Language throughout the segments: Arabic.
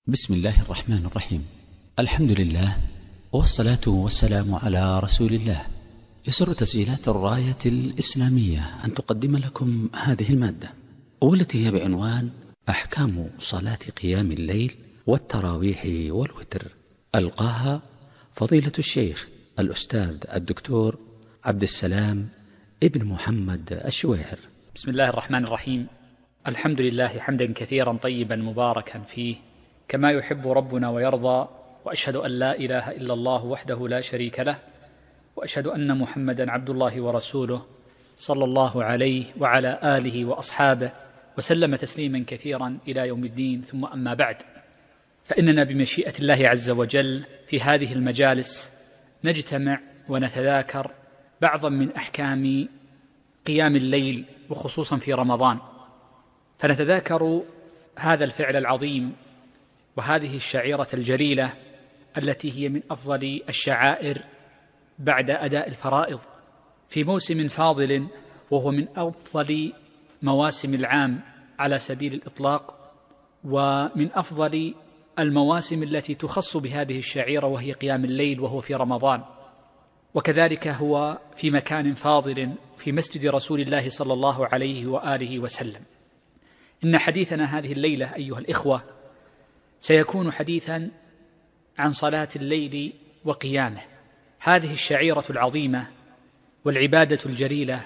بسم الله الرحمن الرحيم. الحمد لله والصلاة والسلام على رسول الله. يسر تسجيلات الراية الإسلامية أن تقدم لكم هذه المادة، والتي هي بعنوان أحكام صلاة قيام الليل والتراويح والوتر. ألقاها فضيلة الشيخ الأستاذ الدكتور عبد السلام ابن محمد الشويعر. بسم الله الرحمن الرحيم. الحمد لله حمدا كثيرا طيبا مباركا فيه كما يحب ربنا ويرضى، وأشهد أن لا إله إلا الله وحده لا شريك له، وأشهد أن محمدا عبد الله ورسوله صلى الله عليه وعلى آله وأصحابه وسلم تسليما كثيرا إلى يوم الدين. ثم أما بعد، فإننا بمشيئة الله عز وجل في هذه المجالس نجتمع ونتذاكر بعضا من أحكام قيام الليل، وخصوصا في رمضان، فنتذاكر هذا الفعل العظيم وهذه الشعيرة الجليلة التي هي من أفضل الشعائر بعد أداء الفرائض في موسم فاضل، وهو من أفضل مواسم العام على سبيل الإطلاق، ومن أفضل المواسم التي تخص بهذه الشعيرة وهي قيام الليل، وهو في رمضان. وكذلك هو في مكان فاضل في مسجد رسول الله صلى الله عليه وآله وسلم. إن حديثنا هذه الليلة أيها الإخوة سيكون حديثا عن صلاة الليل وقيامه، هذه الشعيرة العظيمة والعبادة الجليلة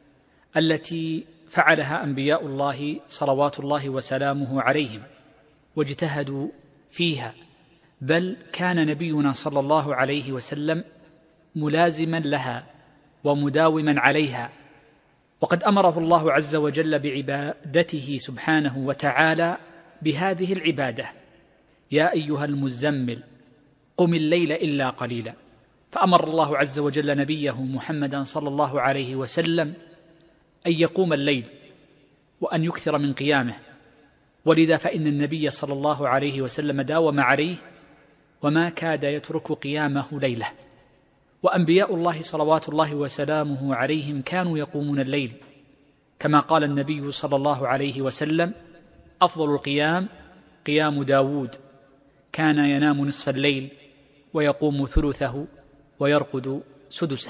التي فعلها أنبياء الله صلوات الله وسلامه عليهم واجتهدوا فيها، بل كان نبينا صلى الله عليه وسلم ملازما لها ومداوما عليها، وقد أمره الله عز وجل بعبادته سبحانه وتعالى بهذه العبادة: يا أيها المزمل قم الليل إلا قليلا. فأمر الله عز وجل نبيه محمدا صلى الله عليه وسلم أن يقوم الليل وأن يكثر من قيامه، ولذا فإن النبي صلى الله عليه وسلم داوم عليه وما كاد يترك قيامه ليلة. وأنبياء الله صلوات الله وسلامه عليهم كانوا يقومون الليل، كما قال النبي صلى الله عليه وسلم: أفضل القيام قيام داود، كان ينام نصف الليل ويقوم ثلثه ويرقد سدسه.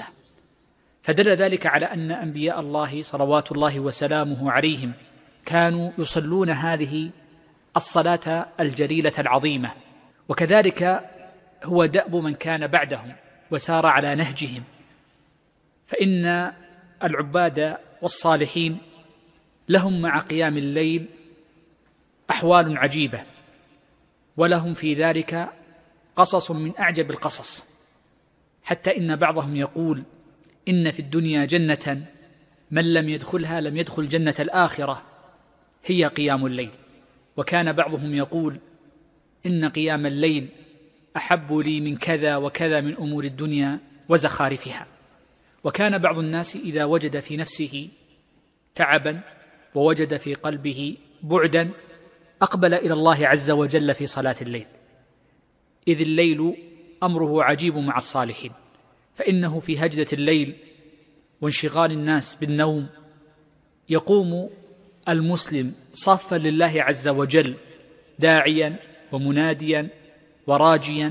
فدل ذلك على أن أنبياء الله صلوات الله وسلامه عليهم كانوا يصلون هذه الصلاة الجليلة العظيمة، وكذلك هو دأب من كان بعدهم وسار على نهجهم. فإن العباد والصالحين لهم مع قيام الليل أحوال عجيبة، ولهم في ذلك قصص من أعجب القصص، حتى إن بعضهم يقول: إن في الدنيا جنة من لم يدخلها لم يدخل جنة الآخرة، هي قيام الليل. وكان بعضهم يقول: إن قيام الليل أحب لي من كذا وكذا من أمور الدنيا وزخارفها. وكان بعض الناس إذا وجد في نفسه تعبا ووجد في قلبه بعدا أقبل إلى الله عز وجل في صلاة الليل، إذ الليل أمره عجيب مع الصالحين، فإنه في هجدة الليل وانشغال الناس بالنوم يقوم المسلم صافا لله عز وجل، داعيا ومناديا وراجيا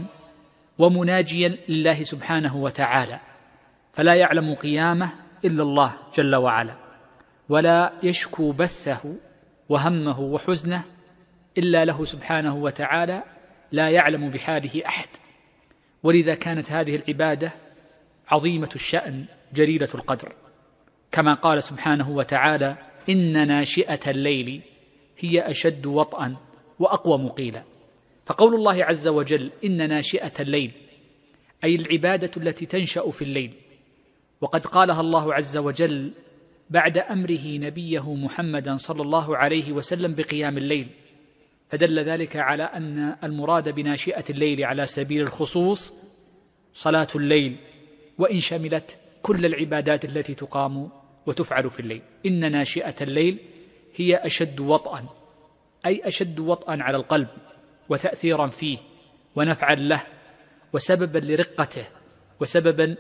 ومناجيا لله سبحانه وتعالى، فلا يعلم قيامه إلا الله جل وعلا، ولا يشكو بثه وهمه وحزنه إلا له سبحانه وتعالى، لا يعلم بحاله أحد. ولذا كانت هذه العبادة عظيمة الشأن جليلة القدر، كما قال سبحانه وتعالى: إن ناشئة الليل هي أشد وطئا وأقوم قيلا. فقول الله عز وجل إن ناشئة الليل أي العبادة التي تنشأ في الليل، وقد قالها الله عز وجل بعد أمره نبيه محمدا صلى الله عليه وسلم بقيام الليل، فدل ذلك على أن المراد بناشئة الليل على سبيل الخصوص صلاة الليل، وإن شملت كل العبادات التي تقام وتفعل في الليل. إن ناشئة الليل هي أشد وطئا، أي أشد وطئا على القلب وتأثيرا فيه ونفعا له وسببا لرقته وسببا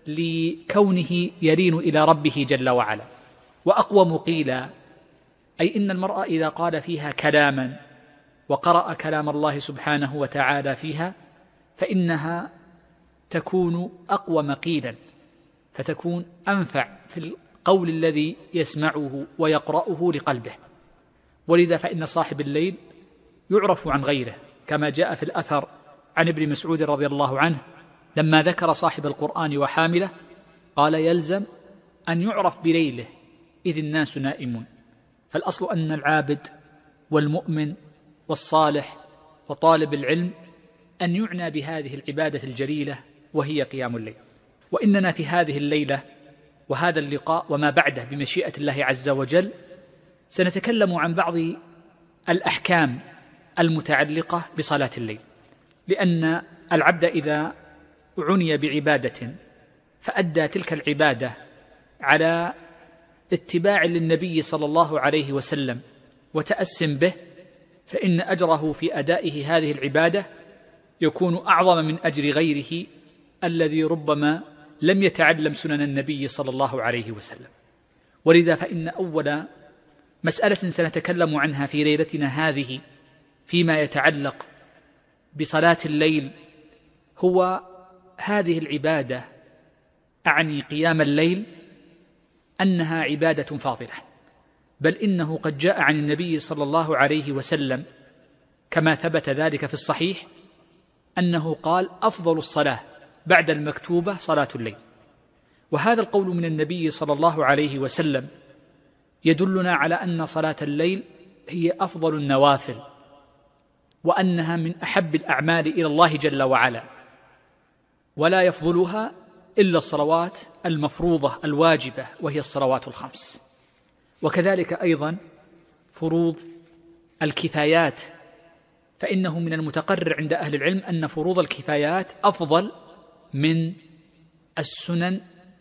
لكونه يلين إلى ربه جل وعلا. وأقوم قيلا أي إن المرء إذا قال فيها كلاما وقرأ كلام الله سبحانه وتعالى فيها فإنها تكون أقوى مقيلا، فتكون أنفع في القول الذي يسمعه ويقرأه لقلبه. ولذا فإن صاحب الليل يعرف عن غيره، كما جاء في الأثر عن ابن مسعود رضي الله عنه لما ذكر صاحب القرآن وحامله قال: يلزم أن يعرف بليله إذ الناس نائمون. فالأصل أن العابد والمؤمن والصالح وطالب العلم أن يعنى بهذه العبادة الجليلة وهي قيام الليل. وإننا في هذه الليلة وهذا اللقاء وما بعده بمشيئة الله عز وجل سنتكلم عن بعض الأحكام المتعلقة بصلاة الليل، لأن العبد إذا عني بعبادة فأدى تلك العبادة على اتباع للنبي صلى الله عليه وسلم وتأس به، فإن أجره في أدائه هذه العبادة يكون أعظم من أجر غيره الذي ربما لم يتعلم سنن النبي صلى الله عليه وسلم. ولذا فإن أول مسألة سنتكلم عنها في ليلتنا هذه فيما يتعلق بصلاة الليل هو هذه العبادة، أعني قيام الليل، أنها عبادة فاضلة، بل إنه قد جاء عن النبي صلى الله عليه وسلم كما ثبت ذلك في الصحيح أنه قال: أفضل الصلاة بعد المكتوبة صلاة الليل. وهذا القول من النبي صلى الله عليه وسلم يدلنا على أن صلاة الليل هي أفضل النوافل، وأنها من أحب الأعمال إلى الله جل وعلا، ولا يفضلها إلا الصلوات المفروضة الواجبة وهي الصلوات الخمس. وكذلك أيضا فروض الكفايات، فإنه من المتقرر عند أهل العلم أن فروض الكفايات أفضل من السنن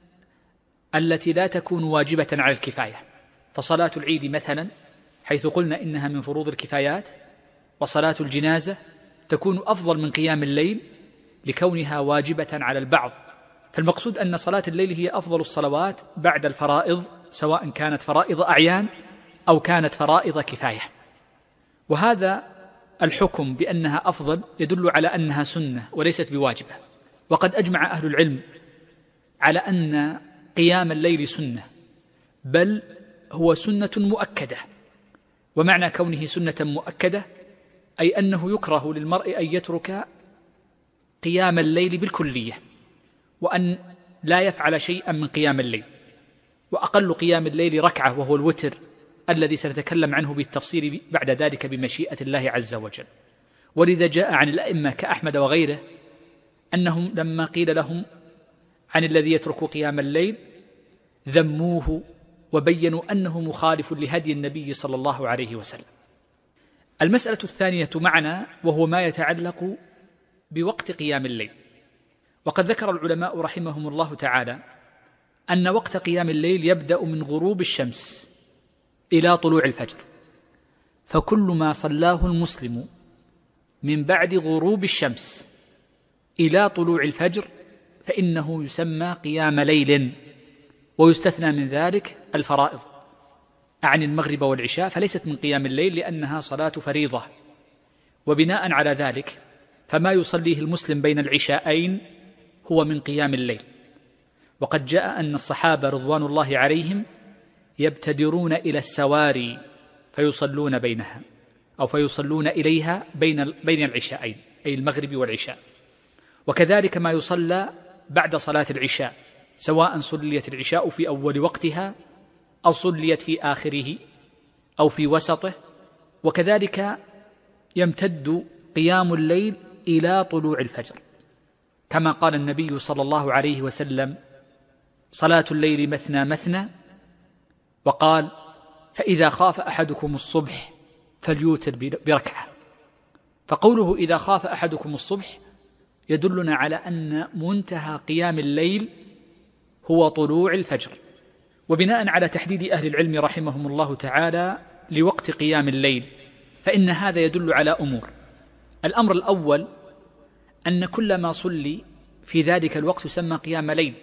التي لا تكون واجبة على الكفاية. فصلاة العيد مثلا حيث قلنا إنها من فروض الكفايات، وصلاة الجنازة تكون أفضل من قيام الليل لكونها واجبة على البعض. فالمقصود أن صلاة الليل هي أفضل الصلوات بعد الفرائض، سواء كانت فرائض أعيان أو كانت فرائض كفاية. وهذا الحكم بأنها أفضل يدل على أنها سنة وليست بواجبة. وقد أجمع أهل العلم على أن قيام الليل سنة، بل هو سنة مؤكدة. ومعنى كونه سنة مؤكدة أي أنه يكره للمرء أن يترك قيام الليل بالكلية، وأن لا يفعل شيئا من قيام الليل. وأقل قيام الليل ركعة وهو الوتر الذي سنتكلم عنه بالتفصيل بعد ذلك بمشيئة الله عز وجل. ولذا جاء عن الأئمة كأحمد وغيره أنهم لما قيل لهم عن الذي يترك قيام الليل ذموه وبينوا أنه مخالف لهدي النبي صلى الله عليه وسلم. المسألة الثانية معنا وهو ما يتعلق بوقت قيام الليل. وقد ذكر العلماء رحمهم الله تعالى أن وقت قيام الليل يبدأ من غروب الشمس إلى طلوع الفجر، فكل ما صلاه المسلم من بعد غروب الشمس إلى طلوع الفجر فإنه يسمى قيام ليل. ويستثنى من ذلك الفرائض عن المغرب والعشاء، فليست من قيام الليل لأنها صلاة فريضة. وبناء على ذلك فما يصليه المسلم بين العشاءين هو من قيام الليل. وقد جاء أن الصحابة رضوان الله عليهم يبتدرون إلى السواري فيصلون بينها أو فيصلون إليها بين العشاءين، أي المغرب والعشاء. وكذلك ما يصلى بعد صلاة العشاء، سواء صليت العشاء في أول وقتها أو صليت في آخره أو في وسطه. وكذلك يمتد قيام الليل إلى طلوع الفجر، كما قال النبي صلى الله عليه وسلم: صلاة الليل مثنى مثنى، وقال: فإذا خاف أحدكم الصبح فليوتر بركعة. فقوله إذا خاف أحدكم الصبح يدلنا على أن منتهى قيام الليل هو طلوع الفجر. وبناء على تحديد أهل العلم رحمهم الله تعالى لوقت قيام الليل فإن هذا يدل على أمور. الأمر الأول أن كل ما صلي في ذلك الوقت يسمى قيام ليل،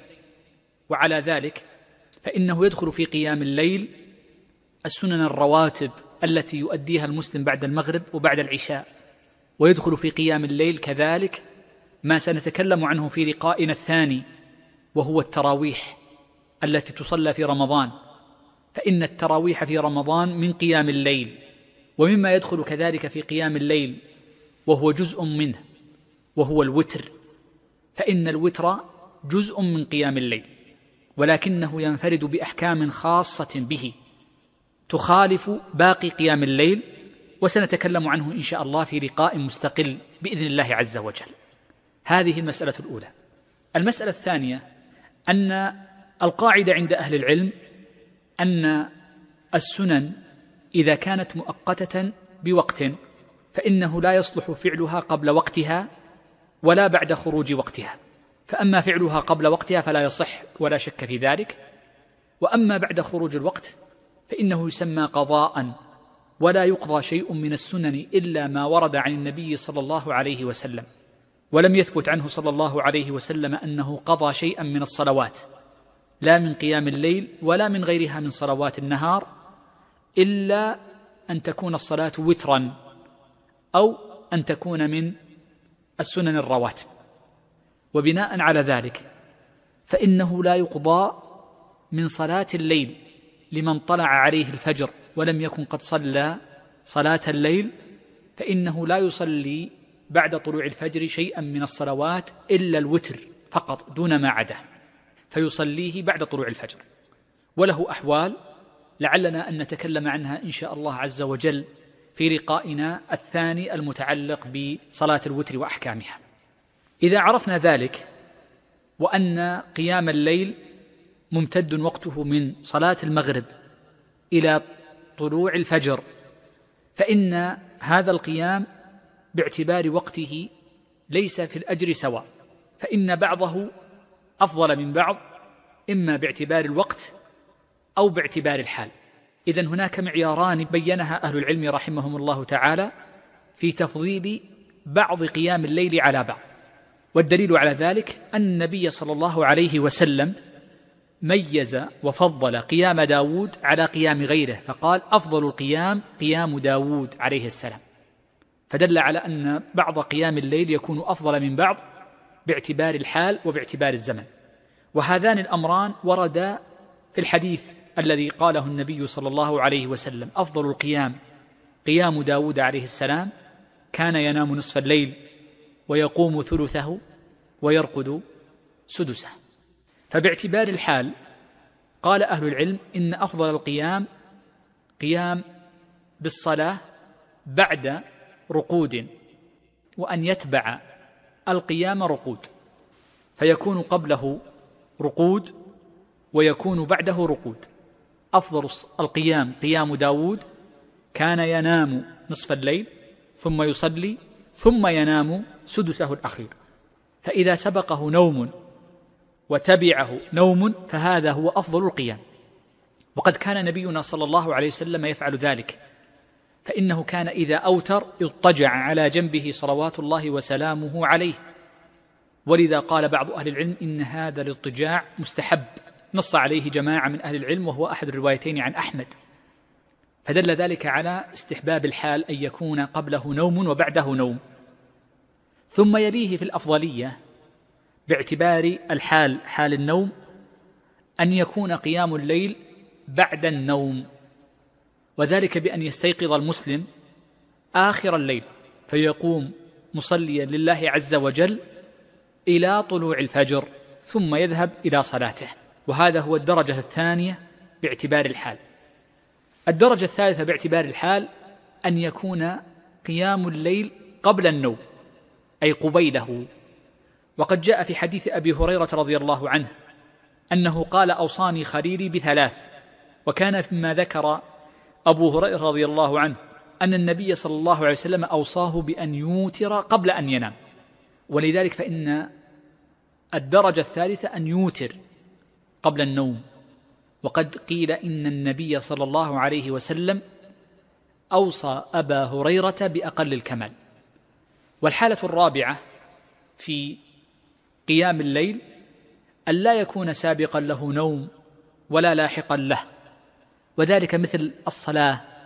وعلى ذلك فإنه يدخل في قيام الليل السنن الرواتب التي يؤديها المسلم بعد المغرب وبعد العشاء، ويدخل في قيام الليل كذلك ما سنتكلم عنه في لقائنا الثاني، وهو التراويح التي تصلى في رمضان، فإن التراويح في رمضان من قيام الليل، ومما يدخل كذلك في قيام الليل وهو جزء منه وهو الوتر، فإن الوتر جزء من قيام الليل، ولكنه ينفرد بأحكام خاصة به تخالف باقي قيام الليل، وسنتكلم عنه إن شاء الله في لقاء مستقل بإذن الله عز وجل. هذه المسألة الأولى. المسألة الثانية أن القاعدة عند أهل العلم أن السنن إذا كانت مؤقتة بوقت فإنه لا يصلح فعلها قبل وقتها ولا بعد خروج وقتها، فأما فعلها قبل وقتها فلا يصح ولا شك في ذلك، وأما بعد خروج الوقت فإنه يسمى قضاء، ولا يقضى شيء من السنن إلا ما ورد عن النبي صلى الله عليه وسلم، ولم يثبت عنه صلى الله عليه وسلم أنه قضى شيئا من الصلوات، لا من قيام الليل ولا من غيرها من صلوات النهار، إلا أن تكون الصلاة وترا أو أن تكون من السنن الرواتب. وبناء على ذلك فإنه لا يقضى من صلاة الليل لمن طلع عليه الفجر ولم يكن قد صلى صلاة الليل، فإنه لا يصلي بعد طلوع الفجر شيئا من الصلوات إلا الوتر فقط دون ما عداه، فيصليه بعد طلوع الفجر. وله أحوال لعلنا أن نتكلم عنها إن شاء الله عز وجل في لقائنا الثاني المتعلق بصلاة الوتر وأحكامها. إذا عرفنا ذلك وأن قيام الليل ممتد وقته من صلاة المغرب إلى طلوع الفجر، فإن هذا القيام باعتبار وقته ليس في الأجر سواء، فإن بعضه أفضل من بعض إما باعتبار الوقت أو باعتبار الحال. إذن هناك معياران بينها أهل العلم رحمهم الله تعالى في تفضيل بعض قيام الليل على بعض، والدليل على ذلك أن النبي صلى الله عليه وسلم ميز وفضل قيام داود على قيام غيره، فقال أفضل القيام قيام داود عليه السلام، فدل على أن بعض قيام الليل يكون أفضل من بعض باعتبار الحال وباعتبار الزمن. وهذان الأمران وردا في الحديث الذي قاله النبي صلى الله عليه وسلم: أفضل القيام قيام داود عليه السلام، كان ينام نصف الليل ويقوم ثلثه ويرقد سدسه. فباعتبار الحال قال أهل العلم إن أفضل القيام قيام بالصلاة بعد رقود، وأن يتبع القيام رقود، فيكون قبله رقود ويكون بعده رقود. أفضل القيام قيام داود، كان ينام نصف الليل ثم يصلي ثم ينام سدسه الأخير، فإذا سبقه نوم وتبعه نوم فهذا هو أفضل القيام. وقد كان نبينا صلى الله عليه وسلم يفعل ذلك، فإنه كان إذا أوتر اضطجع على جنبه صلوات الله وسلامه عليه، ولذا قال بعض أهل العلم إن هذا الاضطجاع مستحب، نص عليه جماعة من أهل العلم وهو أحد الروايتين عن أحمد، فدل ذلك على استحباب الحال أن يكون قبله نوم وبعده نوم. ثم يليه في الأفضلية باعتبار الحال حال النوم أن يكون قيام الليل بعد النوم، وذلك بأن يستيقظ المسلم آخر الليل فيقوم مصليا لله عز وجل إلى طلوع الفجر ثم يذهب إلى صلاته، وهذا هو الدرجة الثانية باعتبار الحال. الدرجة الثالثة باعتبار الحال أن يكون قيام الليل قبل النوم أي قبيله. وقد جاء في حديث أبي هريرة رضي الله عنه أنه قال: أوصاني خليلي بثلاث، وكان مما ذكر أبو هريرة رضي الله عنه أن النبي صلى الله عليه وسلم أوصاه بأن يوتر قبل أن ينام، ولذلك فإن الدرجة الثالثة أن يوتر قبل النوم. وقد قيل إن النبي صلى الله عليه وسلم أوصى أبا هريرة بأقل الكمال. والحالة الرابعة في قيام الليل أن لا يكون سابقا له نوم ولا لاحقا له، وذلك مثل الصلاة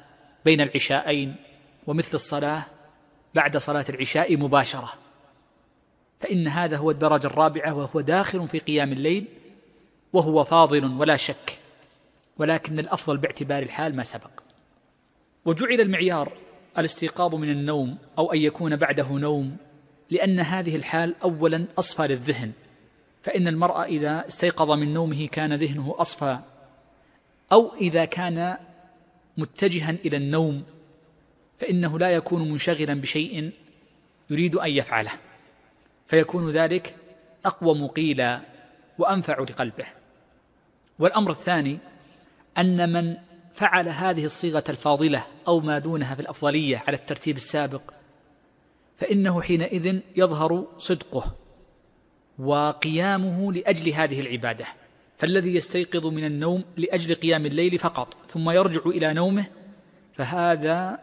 بين العشاءين، ومثل الصلاة بعد صلاة العشاء مباشرة، فإن هذا هو الدرجة الرابعة، وهو داخل في قيام الليل، وهو فاضل ولا شك، ولكن الأفضل باعتبار الحال ما سبق. وجعل المعيار الاستيقاظ من النوم أو أن يكون بعده نوم، لأن هذه الحال أولا أصفى للذهن، فإن المرء إذا استيقظ من نومه كان ذهنه أصفى، أو إذا كان متجها إلى النوم فإنه لا يكون منشغلا بشيء يريد أن يفعله، فيكون ذلك أقوم قيلا وأنفع لقلبه. والأمر الثاني أن من فعل هذه الصيغة الفاضلة أو ما دونها في الأفضلية على الترتيب السابق، فإنه حينئذ يظهر صدقه وقيامه لأجل هذه العبادة. فالذي يستيقظ من النوم لأجل قيام الليل فقط ثم يرجع إلى نومه، فهذا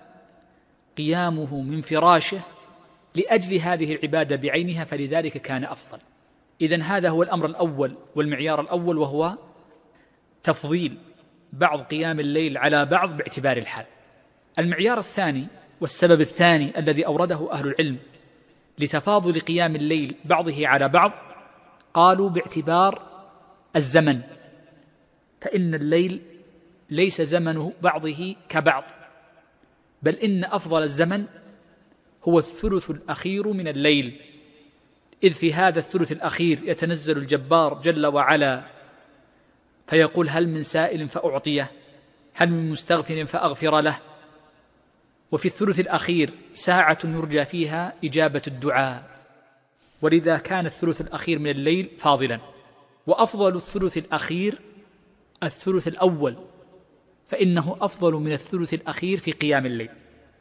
قيامه من فراشه لأجل هذه العبادة بعينها، فلذلك كان أفضل. إذن هذا هو الأمر الأول والمعيار الأول، وهو تفضيل بعض قيام الليل على بعض باعتبار الحال. المعيار الثاني والسبب الثاني الذي أورده أهل العلم لتفاضل قيام الليل بعضه على بعض، قالوا باعتبار الزمن، فإن الليل ليس زمنه بعضه كبعض، بل إن أفضل الزمن هو الثلث الأخير من الليل، إذ في هذا الثلث الأخير يتنزل الجبار جل وعلا فيقول: هل من سائل فأعطيه، هل من مستغفر فأغفر له. وفي الثلث الأخير ساعة يرجى فيها إجابة الدعاء، ولذا كان الثلث الأخير من الليل فاضلا. وأفضل الثلث الأخير الثلث الأول، فإنه أفضل من الثلث الأخير في قيام الليل،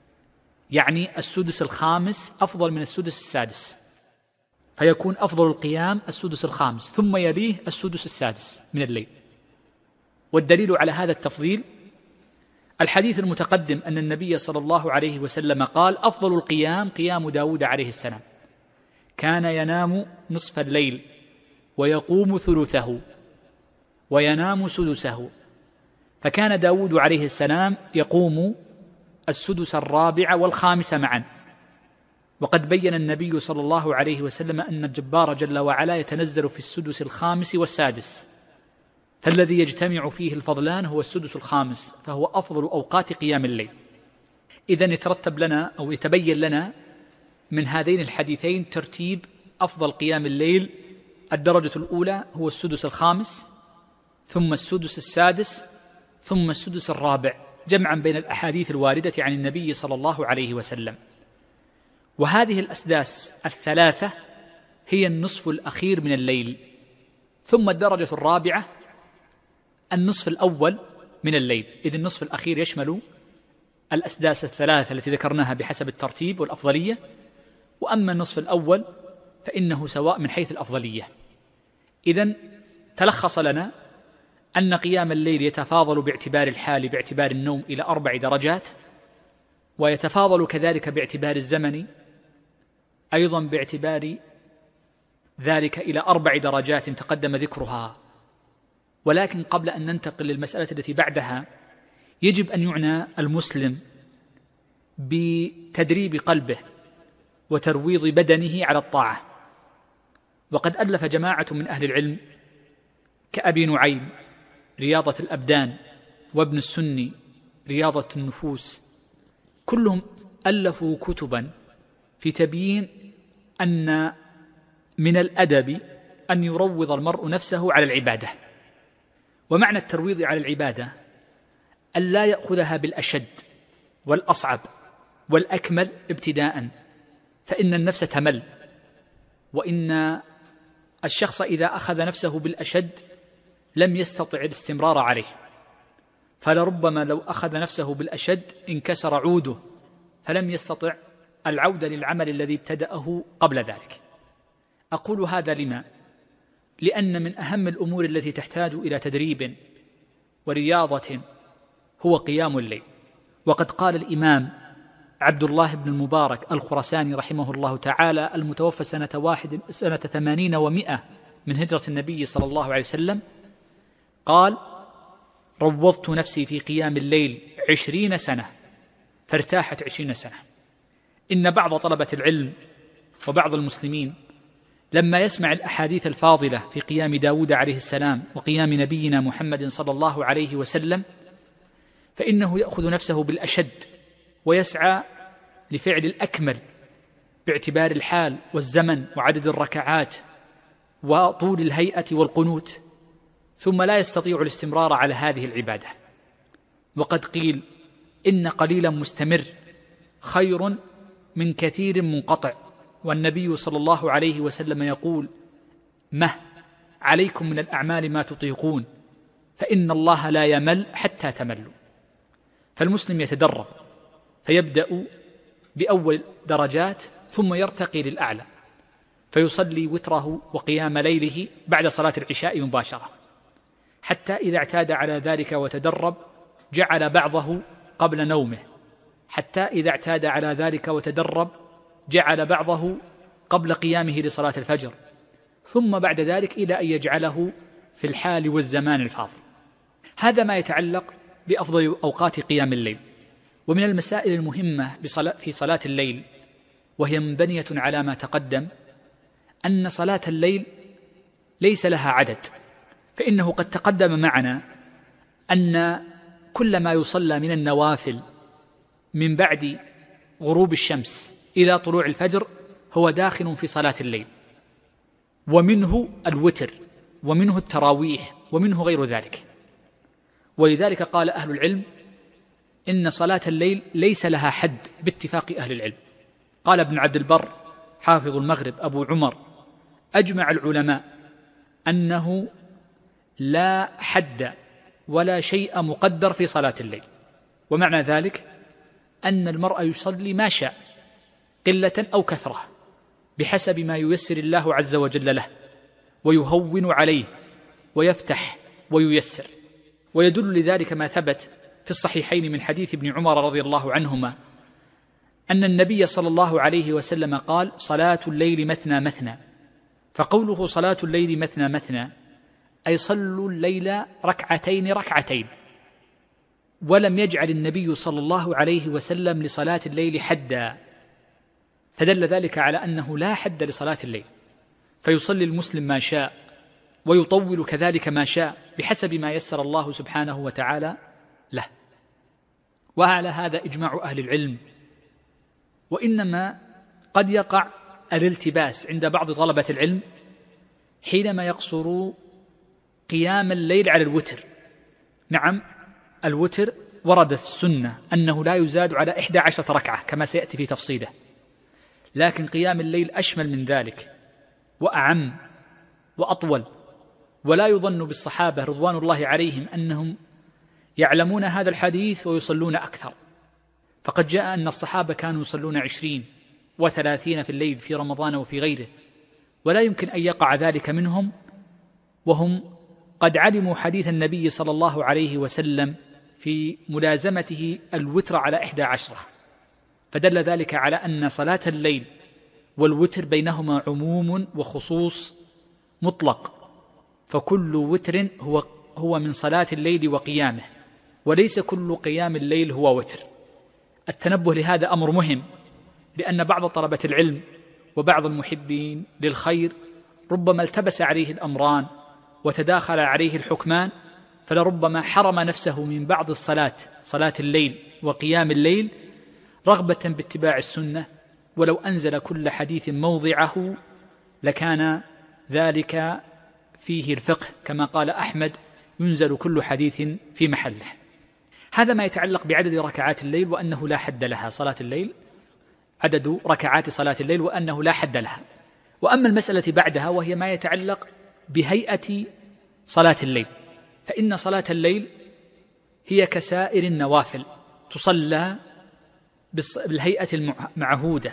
يعني السدس الخامس أفضل من السدس السادس، فيكون أفضل القيام السدس الخامس، ثم يليه السدس السادس من الليل. والدليل على هذا التفضيل الحديث المتقدم أن النبي صلى الله عليه وسلم قال: أفضل القيام قيام داود عليه السلام، كان ينام نصف الليل ويقوم ثلثه وينام سدسه، فكان داود عليه السلام يقوم السدس الرابع والخامس معا. وقد بين النبي صلى الله عليه وسلم أن الجبار جل وعلا يتنزل في السدس الخامس والسادس، فالذي يجتمع فيه الفضلان هو السدس الخامس، فهو أفضل أوقات قيام الليل. إذن يترتب لنا أو يتبين لنا من هذين الحديثين ترتيب أفضل قيام الليل. الدرجة الأولى هو السدس الخامس، ثم السدس السادس، ثم السدس الرابع، جمعا بين الأحاديث الواردة عن النبي صلى الله عليه وسلم. وهذه الأسداس الثلاثة هي النصف الأخير من الليل. ثم الدرجة الرابعة النصف الأول من الليل، إذ النصف الأخير يشمل الأسداس الثلاثة التي ذكرناها بحسب الترتيب والأفضلية، وأما النصف الأول فإنه سواء من حيث الأفضلية. إذن تلخص لنا أن قيام الليل يتفاضل باعتبار الحال باعتبار النوم إلى 4 درجات، ويتفاضل كذلك باعتبار الزمن أيضا باعتبار ذلك إلى 4 درجات تقدم ذكرها. ولكن قبل أن ننتقل للمسألة التي بعدها، يجب أن يعنى المسلم بتدريب قلبه وترويض بدنه على الطاعة. وقد ألف جماعة من أهل العلم كأبي نعيم رياضة الأبدان، وابن السني رياضة النفوس، كلهم ألفوا كتبا في تبيين أن من الأدب أن يروض المرء نفسه على العبادة. ومعنى الترويض على العبادة أن لا يأخذها بالأشد والأصعب والأكمل ابتداء، فإن النفس تمل، وإن الشخص إذا أخذ نفسه بالأشد لم يستطع الاستمرار عليه، فلربما لو أخذ نفسه بالأشد انكسر عوده فلم يستطع العودة للعمل الذي ابتدأه قبل ذلك. أقول هذا لما؟ لأن من أهم الأمور التي تحتاج إلى تدريب ورياضة هو قيام الليل. وقد قال الإمام عبد الله بن المبارك الخراساني رحمه الله تعالى، المتوفى سنة 80 و100 من هجرة النبي صلى الله عليه وسلم، قال: روضت نفسي في قيام الليل 20 سنة فارتاحت 20 سنة. إن بعض طلبة العلم وبعض المسلمين لما يسمع الأحاديث الفاضلة في قيام داود عليه السلام وقيام نبينا محمد صلى الله عليه وسلم فإنه يأخذ نفسه بالأشد ويسعى لفعل الأكمل باعتبار الحال والزمن وعدد الركعات وطول الهيئة والقنوت، ثم لا يستطيع الاستمرار على هذه العبادة. وقد قيل إن قليلا مستمر خير من كثير منقطع، والنبي صلى الله عليه وسلم يقول: عليكم من الأعمال ما تطيقون فإن الله لا يمل حتى تملوا. فالمسلم يتدرب فيبدأ بأول درجات ثم يرتقي للأعلى، فيصلي وتره وقيام ليله بعد صلاة العشاء مباشرة، حتى إذا اعتاد على ذلك وتدرب جعل بعضه قبل نومه، حتى إذا اعتاد على ذلك وتدرب جعل بعضه قبل قيامه لصلاة الفجر، ثم بعد ذلك إلى أن يجعله في الحال والزمان الفاضل. هذا ما يتعلق بأفضل أوقات قيام الليل. ومن المسائل المهمة في صلاة الليل وهي منبنية على ما تقدم أن صلاة الليل ليس لها عدد، فإنه قد تقدم معنا أن كل ما يصلى من النوافل من بعد غروب الشمس إلى طلوع الفجر هو داخل في صلاة الليل، ومنه الوتر ومنه التراويح ومنه غير ذلك. ولذلك قال أهل العلم إن صلاة الليل ليس لها حد باتفاق أهل العلم. قال ابن عبد البر حافظ المغرب أبو عمر: أجمع العلماء أنه لا حد ولا شيء مقدر في صلاة الليل، ومعنى ذلك أن المرء يصلي ما شاء قلة أو كثرة بحسب ما ييسر الله عز وجل له ويهون عليه ويفتح وييسر. ويدل لذلك ما ثبت في الصحيحين من حديث ابن عمر رضي الله عنهما أن النبي صلى الله عليه وسلم قال: صلاة الليل مثنى مثنى. فقوله صلاة الليل مثنى مثنى أي صلوا الليل ركعتين ركعتين، ولم يجعل النبي صلى الله عليه وسلم لصلاة الليل حدا، فدل ذلك على أنه لا حد لصلاة الليل، فيصلي المسلم ما شاء ويطول كذلك ما شاء بحسب ما يسر الله سبحانه وتعالى له. وعلى هذا إجماع أهل العلم. وإنما قد يقع الالتباس عند بعض طلبة العلم حينما يقصروا قيام الليل على الوتر. نعم، الوتر وردت السنة أنه لا يزاد على 11 ركعة كما سيأتي في تفصيله، لكن قيام الليل أشمل من ذلك وأعم وأطول. ولا يظن بالصحابة رضوان الله عليهم أنهم يعلمون هذا الحديث ويصلون أكثر، فقد جاء أن الصحابة كانوا يصلون 20 و30 في الليل في رمضان وفي غيره، ولا يمكن أن يقع ذلك منهم وهم قد علموا حديث النبي صلى الله عليه وسلم في ملازمته الوتر على 11. فدل ذلك على أن صلاة الليل والوتر بينهما عموم وخصوص مطلق، فكل وتر هو من صلاة الليل وقيامه، وليس كل قيام الليل هو وتر. التنبه لهذا أمر مهم، لأن بعض طلبة العلم وبعض المحبين للخير ربما التبس عليه الأمران وتداخل عليه الحكمان، فلربما حرم نفسه من بعض صلاة الليل وقيام الليل رغبة باتباع السنة، ولو أنزل كل حديث موضعه لكان ذلك فيه الفقه، كما قال أحمد: ينزل كل حديث في محله. هذا ما يتعلق بعدد ركعات الليل وأنه لا حد لها. صلاة الليل عدد ركعات صلاة الليل وأنه لا حد لها. وأما المسألة بعدها وهي ما يتعلق بهيئة صلاة الليل، فإن صلاة الليل هي كسائر النوافل، تصلى بالهيئة المعهودة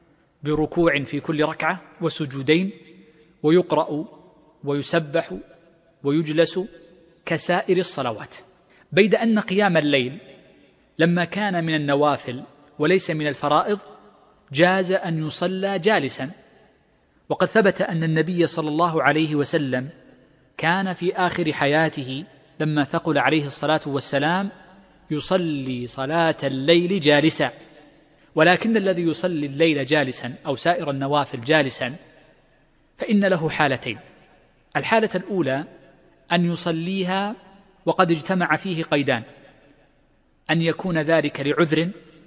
بركوع في كل ركعة وسجودين، ويقرأ ويسبح ويجلس كسائر الصلوات. بيد أن قيام الليل لما كان من النوافل وليس من الفرائض جاز أن يصلى جالسا، وقد ثبت أن النبي صلى الله عليه وسلم كان في آخر حياته لما ثقل عليه الصلاة والسلام يصلي صلاة الليل جالسا، ولكن الذي يصلي الليل جالسا أو سائر النوافل جالسا فإن له حالتين. الحالة الأولى أن يصليها وقد اجتمع فيه قيدان، أن يكون ذلك لعذر،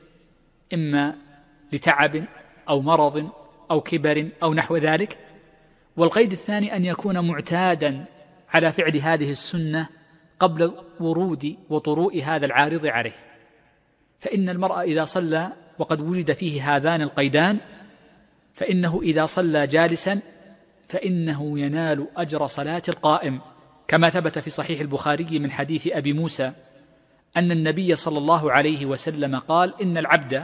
إما لتعب أو مرض أو كبر أو نحو ذلك، والقيد الثاني أن يكون معتادا على فعل هذه السنة قبل ورود وطروء هذا العارض عليه. فإن المرء إذا صلى وقد وجد فيه هذان القيدان فإنه إذا صلى جالسا فإنه ينال أجر صلاة القائم، كما ثبت في صحيح البخاري من حديث أبي موسى أن النبي صلى الله عليه وسلم قال: إن العبد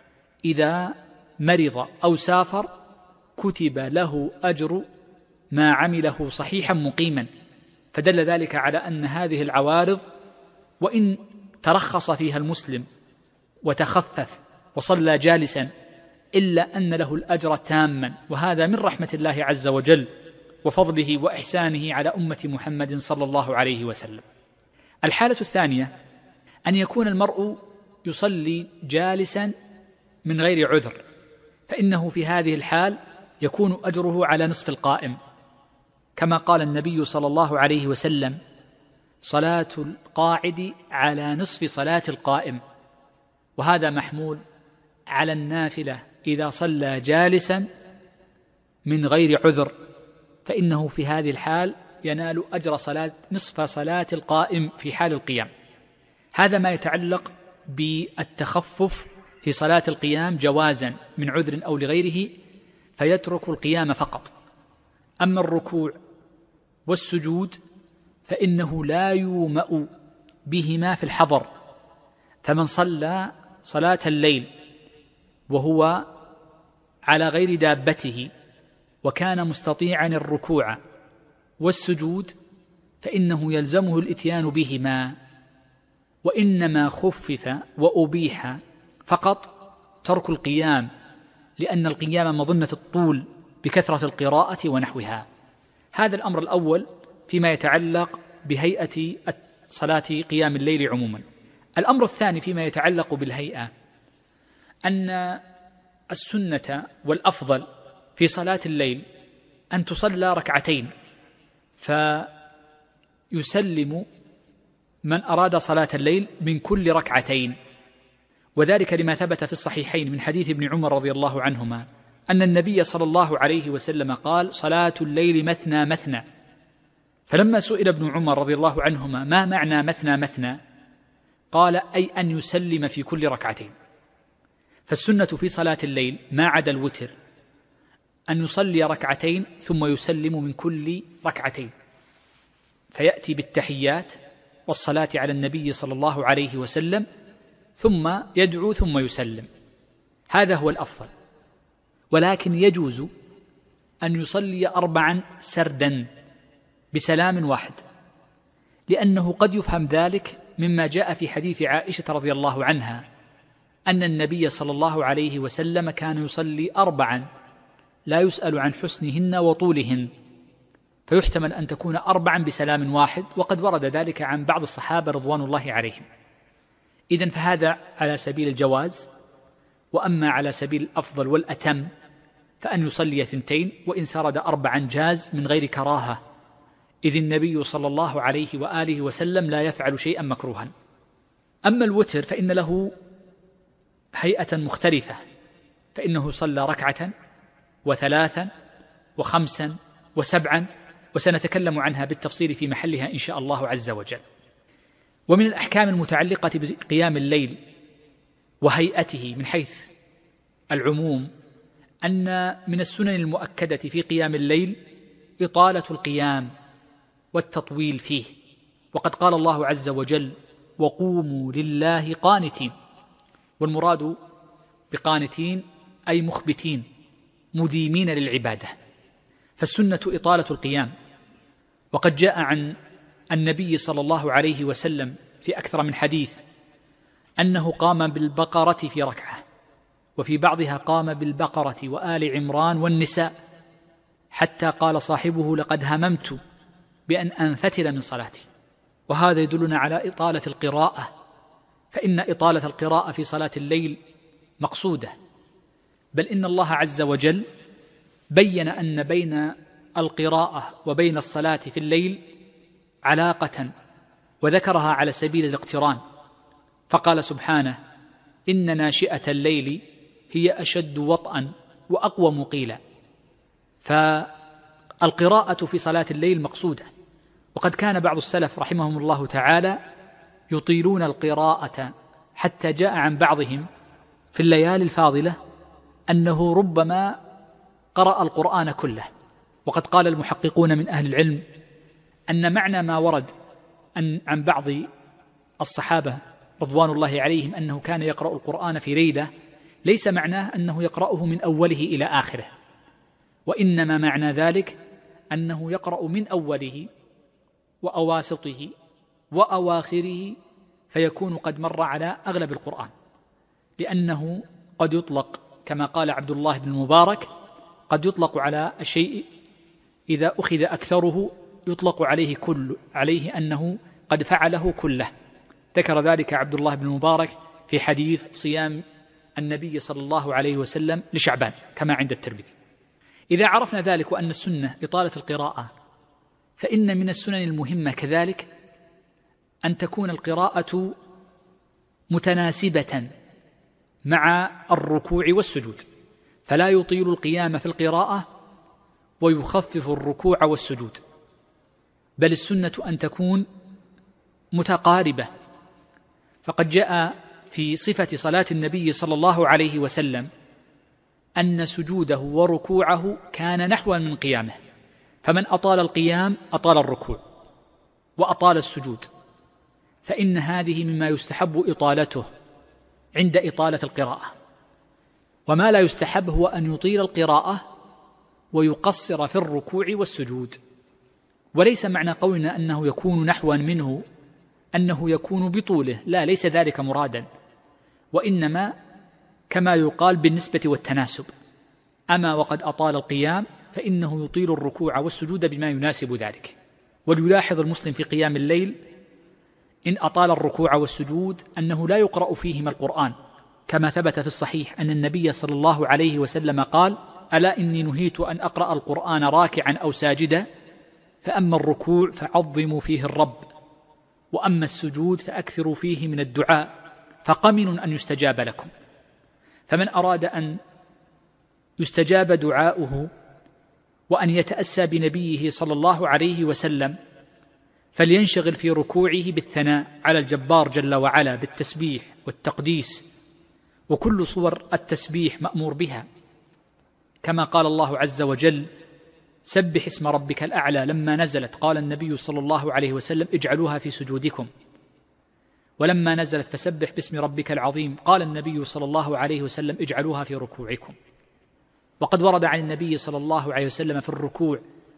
إذا مرض أو سافر كتب له أجر ما عمله صحيحا مقيما. فدل ذلك على أن هذه العوارض وإن ترخص فيها المسلم وتخفف وصلى جالسا إلا أن له الأجر تاما، وهذا من رحمة الله عز وجل وفضله وإحسانه على أمة محمد صلى الله عليه وسلم. الحالة الثانية أن يكون المرء يصلي جالسا من غير عذر، فإنه في هذه الحال يكون أجره على نصف القائم، كما قال النبي صلى الله عليه وسلم: صلاة القاعد على نصف صلاة القائم. وهذا محمول على النافلة إذا صلى جالسا من غير عذر، فإنه في هذه الحال ينال أجر نصف صلاة القائم في حال القيام. هذا ما يتعلق بالتخفف في صلاة القيام جوازا من عذر أو لغيره، فيترك القيام فقط. أما الركوع والسجود فإنه لا يومأ بهما في الحضر، فمن صلى صلاة الليل وهو على غير دابته وكان مستطيعا الركوع والسجود فإنه يلزمه الإتيان بهما، وإنما خفف وأبيح فقط ترك القيام، لأن القيام مظنة الطول بكثرة القراءة ونحوها. هذا الأمر الأول فيما يتعلق بهيئة صلاة قيام الليل عموما. الأمر الثاني فيما يتعلق بالهيئة أن السنة والأفضل في صلاة الليل أن تصلى ركعتين، فيسلم من أراد صلاة الليل من كل ركعتين، وذلك لما ثبت في الصحيحين من حديث ابن عمر رضي الله عنهما أن النبي صلى الله عليه وسلم قال: صلاة الليل مثنى مثنى. فلما سئل ابن عمر رضي الله عنهما ما معنى مثنى مثنى، قال: أي أن يسلم في كل ركعتين. فالسنة في صلاة الليل ما عدا الوتر أن يصلي ركعتين ثم يسلم من كل ركعتين، فيأتي بالتحيات والصلاة على النبي صلى الله عليه وسلم ثم يدعو ثم يسلم. هذا هو الأفضل، ولكن يجوز أن يصلي 4 سردا بسلام واحد، لأنه قد يفهم ذلك مما جاء في حديث عائشة رضي الله عنها أن النبي صلى الله عليه وسلم كان يصلي 4 لا يسأل عن حسنهن وطولهن، فيحتمل أن تكون 4 بسلام واحد، وقد ورد ذلك عن بعض الصحابة رضوان الله عليهم. إذن فهذا على سبيل الجواز، وأما على سبيل الأفضل والأتم فأن يصلي 2، وإن سرد 4 جاز من غير كراهة، إذ النبي صلى الله عليه وآله وسلم لا يفعل شيئا مكروها. أما الوتر فإن له هيئة مختلفة، فإنه صلى 2 و3 و5 و7، وسنتكلم عنها بالتفصيل في محلها إن شاء الله عز وجل. ومن الأحكام المتعلقة بقيام الليل وهيئته من حيث العموم أن من السنن المؤكدة في قيام الليل إطالة القيام والتطويل فيه، وقد قال الله عز وجل: وقوموا لله قانتين. والمراد بقانتين أي مخبتين مديمين للعبادة، فالسنة إطالة القيام. وقد جاء عن النبي صلى الله عليه وسلم في أكثر من حديث أنه قام بالبقرة في ركعة، وفي بعضها قام بالبقرة وآل عمران والنساء، حتى قال صاحبه: لقد هممت بأن أنفتل من صلاتي. وهذا يدلنا على إطالة القراءة فإن إطالة القراءة في صلاة الليل مقصودة، بل إن الله عز وجل بين أن بين القراءة وبين الصلاة في الليل علاقة، وذكرها على سبيل الاقتران، فقال سبحانه: إن ناشئة الليل هي أشد وطئا وأقوم قيلا. فالقراءة في صلاة الليل مقصودة، وقد كان بعض السلف رحمهم الله تعالى يطيلون القراءة، حتى جاء عن بعضهم في الليالي الفاضلة أنه ربما قرأ القرآن كله. وقد قال المحققون من أهل العلم أن معنى ما ورد عن بعض الصحابة رضوان الله عليهم أنه كان يقرأ القرآن في ليلة، ليس معناه أنه يقرأه من أوله إلى آخره، وإنما معنى ذلك أنه يقرأ من أوله وأواسطه وأواخره، فيكون قد مر على أغلب القرآن، لأنه قد يطلق كما قال عبد الله بن المبارك: قد يطلق على الشيء إذا أخذ أكثره يطلق عليه أنه قد فعله كله. ذكر ذلك عبد الله بن المبارك في حديث صيام النبي صلى الله عليه وسلم لشعبان كما عند الترمذي. إذا عرفنا ذلك وأن السنة إطالة القراءة، فإن من السنن المهمة كذلك أن تكون القراءة متناسبة مع الركوع والسجود، فلا يطيل القيام في القراءة ويخفف الركوع والسجود، بل السنة أن تكون متقاربة. فقد جاء في صفة صلاة النبي صلى الله عليه وسلم أن سجوده وركوعه كان نحوا من قيامه، فمن أطال القيام أطال الركوع وأطال السجود، فإن هذه مما يستحب إطالته عند إطالة القراءة. وما لا يستحب هو أن يطيل القراءة ويقصر في الركوع والسجود. وليس معنى قولنا أنه يكون نحوا منه أنه يكون بطوله، لا، ليس ذلك مرادا، وإنما كما يقال بالنسبة والتناسب. أما وقد أطال القيام فإنه يطيل الركوع والسجود بما يناسب ذلك. وليلاحظ المسلم في قيام الليل إن أطال الركوع والسجود أنه لا يقرأ فيهما القرآن، كما ثبت في الصحيح أن النبي صلى الله عليه وسلم قال: ألا إني نهيت أن أقرأ القرآن راكعا أو ساجدا، فأما الركوع فعظموا فيه الرب، وأما السجود فأكثروا فيه من الدعاء، فقمن أن يستجاب لكم. فمن أراد أن يستجاب دعاؤه وأن يتأسى بنبيه صلى الله عليه وسلم فلينشغل في ركوعه بالثناء على الجبار جل وعلا بالتسبيح والتقديس، وكل صور التسبيح مأمور بها، كما قال الله عز وجل: سبح اسم ربك الأعلى. لما نزلت قال النبي صلى الله عليه وسلم: اجعلوها في سجودكم. ولما نزلت فسبح باسم ربك العظيم قال النبي صلى الله عليه وسلم: اجعلوها في ركوعكم. وقد ورد عن النبي صلى الله عليه وسلم في الركوع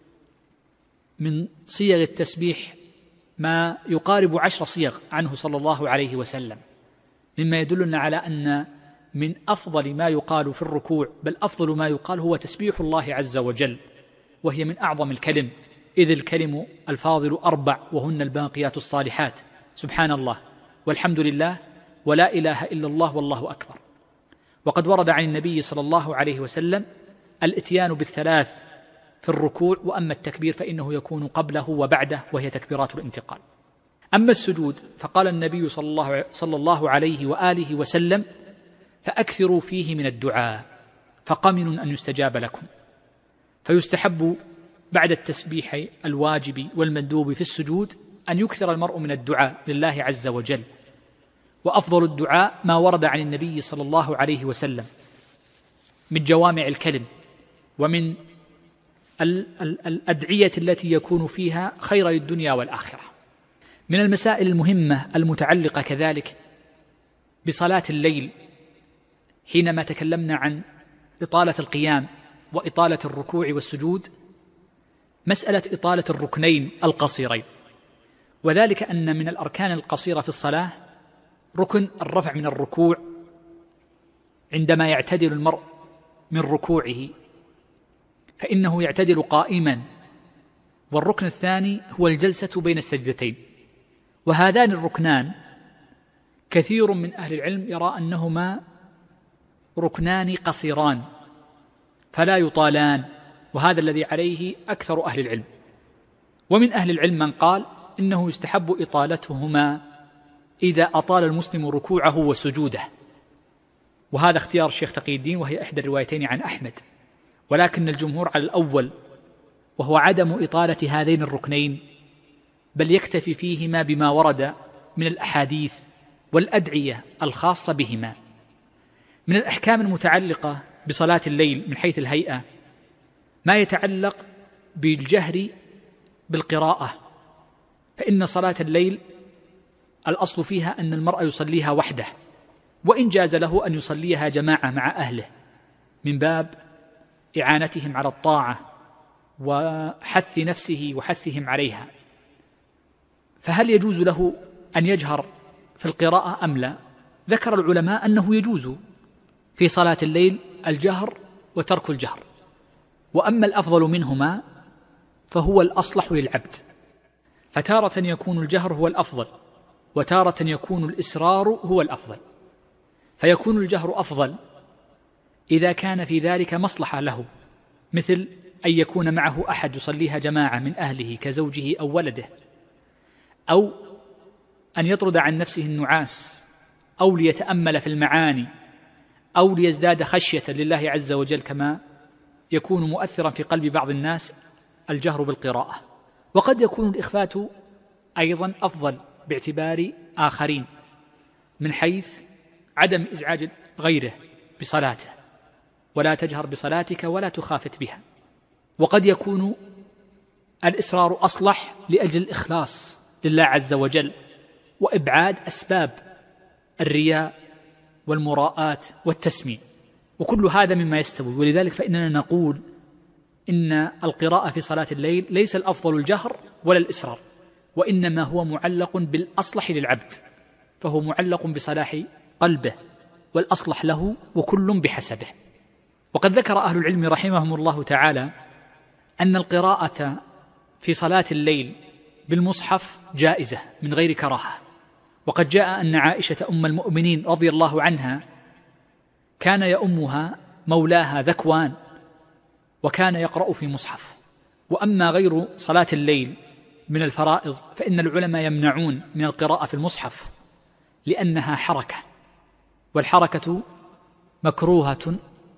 من صيغ التسبيح ما يقارب 10 صيغ عنه صلى الله عليه وسلم، مما يدلنا على أن من أفضل ما يقال في الركوع، بل أفضل ما يقال، هو تسبيح الله عز وجل، وهي من أعظم الكلم، إذ الكلم الفاضل 4 وهن الباقيات الصالحات: سبحان الله والحمد لله ولا إله إلا الله والله أكبر. وقد ورد عن النبي صلى الله عليه وسلم الإتيان ب3 في الركوع، وأما التكبير فإنه يكون قبله وبعده، وهي تكبيرات الانتقال. أما السجود فقال النبي صلى الله عليه وآله وسلم: فأكثروا فيه من الدعاء، فقمن أن يستجاب لكم. فيستحب بعد التسبيح الواجب والمندوب في السجود أن يكثر المرء من الدعاء لله عز وجل، وأفضل الدعاء ما ورد عن النبي صلى الله عليه وسلم من جوامع الكلم ومن الأدعية التي يكون فيها خير الدنيا والآخرة. من المسائل المهمة المتعلقة كذلك بصلاة الليل، حينما تكلمنا عن إطالة القيام وإطالة الركوع والسجود، مسألة إطالة الركنين القصيرين، وذلك أن من الأركان القصيرة في الصلاة ركن الرفع من الركوع عندما يعتدل المرء من ركوعه، فإنه يعتدل قائما. والركن الثاني هو الجلسة بين السجدتين، وهذان الركنان كثير من أهل العلم يرى أنهما ركنان قصيران فلا يطالان، وهذا الذي عليه أكثر أهل العلم. ومن أهل العلم من قال إنه يستحب إطالتهما إذا أطال المسلم ركوعه وسجوده، وهذا اختيار الشيخ تقي الدين، وهي إحدى الروايتين عن أحمد. ولكن الجمهور على الأول، وهو عدم إطالة هذين الركنين، بل يكتفي فيهما بما ورد من الأحاديث والأدعية الخاصة بهما. من الأحكام المتعلقة بصلاة الليل من حيث الهيئة ما يتعلق بالجهر بالقراءة، فإن صلاة الليل الأصل فيها أن المرء يصليها وحده، وإن جاز له أن يصليها جماعة مع أهله من باب إعانتهم على الطاعة وحث نفسه وحثهم عليها. فهل يجوز له أن يجهر في القراءة أم لا؟ ذكر العلماء أنه يجوز في صلاة الليل الجهر وترك الجهر، وأما الأفضل منهما فهو الأصلح للعبد، فتارة يكون الجهر هو الأفضل، وتارة يكون الإسرار هو الأفضل. فيكون الجهر أفضل إذا كان في ذلك مصلحة له، مثل أن يكون معه أحد يصليها جماعة من أهله كزوجه أو ولده، أو أن يطرد عن نفسه النعاس، أو ليتأمل في المعاني، أو ليزداد خشية لله عز وجل، كما يكون مؤثرا في قلب بعض الناس الجهر بالقراءة. وقد يكون الإخفات أيضا أفضل باعتبار آخرين، من حيث عدم إزعاج غيره بصلاته، ولا تجهر بصلاتك ولا تخافت بها. وقد يكون الإسرار أصلح لأجل الإخلاص لله عز وجل، وإبعاد أسباب الرياء والمراءات والتسميع، وكل هذا مما يستوي. ولذلك فإننا نقول إن القراءة في صلاة الليل ليس الأفضل الجهر ولا الإسرار، وإنما هو معلق بالأصلح للعبد، فهو معلق بصلاح قلبه والأصلح له، وكل بحسبه. وقد ذكر أهل العلم رحمهم الله تعالى أن القراءة في صلاة الليل بالمصحف جائزة من غير كراهة. وقد جاء أن عائشة أم المؤمنين رضي الله عنها كان يؤمها مولاها ذكوان، وكان يقرأ في مصحف. وأما غير صلاة الليل من الفرائض فإن العلماء يمنعون من القراءة في المصحف لأنها حركة، والحركة مكروهة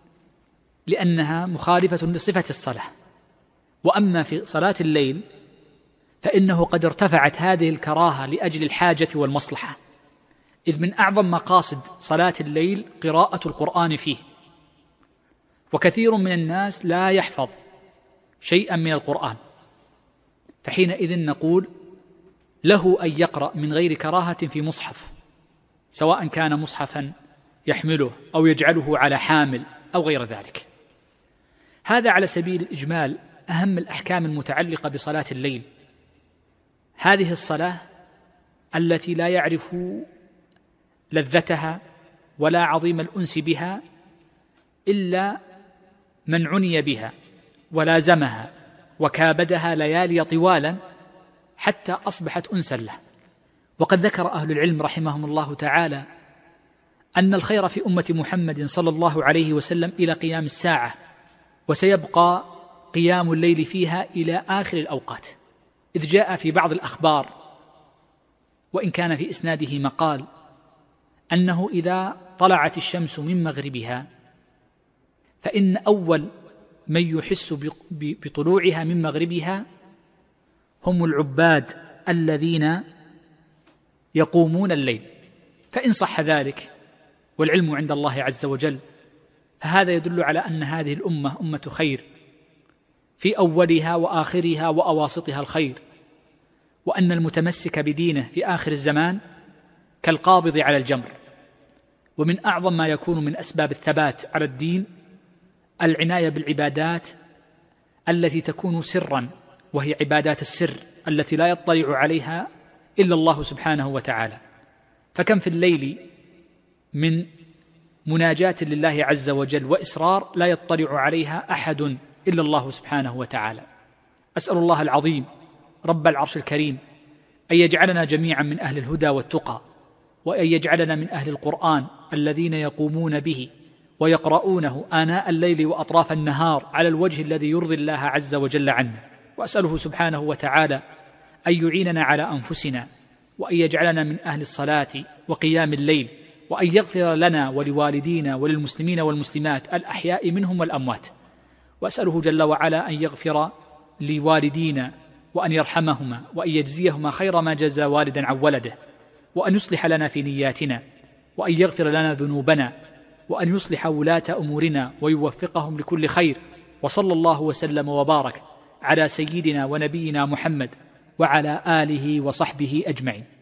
لأنها مخالفة لصفة الصلاة. وأما في صلاة الليل فإنه قد ارتفعت هذه الكراهة لأجل الحاجة والمصلحة، إذ من أعظم مقاصد صلاة الليل قراءة القرآن فيه، وكثير من الناس لا يحفظ شيئا من القرآن، فحينئذ نقول له أن يقرأ من غير كراهة في مصحف، سواء كان مصحفا يحمله أو يجعله على حامل أو غير ذلك. هذا على سبيل الإجمال أهم الأحكام المتعلقة بصلاة الليل. هذه الصلاة التي لا يعرف لذتها ولا عظيم الأنس بها إلا من عني بها ولازمها وكابدها ليالي طوالا حتى أصبحت أنسا له. وقد ذكر أهل العلم رحمهم الله تعالى أن الخير في أمة محمد صلى الله عليه وسلم إلى قيام الساعة، وسيبقى قيام الليل فيها إلى آخر الأوقات، إذ جاء في بعض الأخبار وإن كان في إسناده مقال أنه إذا طلعت الشمس من مغربها فإن أول من يحس بطلوعها من مغربها هم العباد الذين يقومون الليل. فإن صح ذلك والعلم عند الله عز وجل فهذا يدل على أن هذه الأمة أمة خير، في أولها وآخرها وأواسطها الخير، وأن المتمسك بدينه في آخر الزمان كالقابض على الجمر. ومن أعظم ما يكون من أسباب الثبات على الدين العناية بالعبادات التي تكون سرا، وهي عبادات السر التي لا يطلع عليها إلا الله سبحانه وتعالى. فكم في الليل من مناجاة لله عز وجل وإسرار لا يطلع عليها أحد إلا الله سبحانه وتعالى. أسأل الله العظيم رب العرش الكريم أن يجعلنا جميعا من أهل الهدى والتقى، وأن يجعلنا من أهل القرآن الذين يقومون به ويقرؤونه آناء الليل وأطراف النهار على الوجه الذي يرضي الله عز وجل عنا. وأسأله سبحانه وتعالى أن يعيننا على أنفسنا، وأن يجعلنا من أهل الصلاة وقيام الليل، وأن يغفر لنا ولوالدينا وللمسلمين والمسلمات الأحياء منهم والأموات. وأسأله جل وعلا أن يغفر لوالدينا وأن يرحمهما وأن يجزيهما خير ما جزى والدا عن ولده، وأن يصلح لنا في نياتنا، وأن يغفر لنا ذنوبنا، وأن يصلح ولاة أمورنا ويوفقهم لكل خير. وصلى الله وسلم وبارك على سيدنا ونبينا محمد وعلى آله وصحبه أجمعين.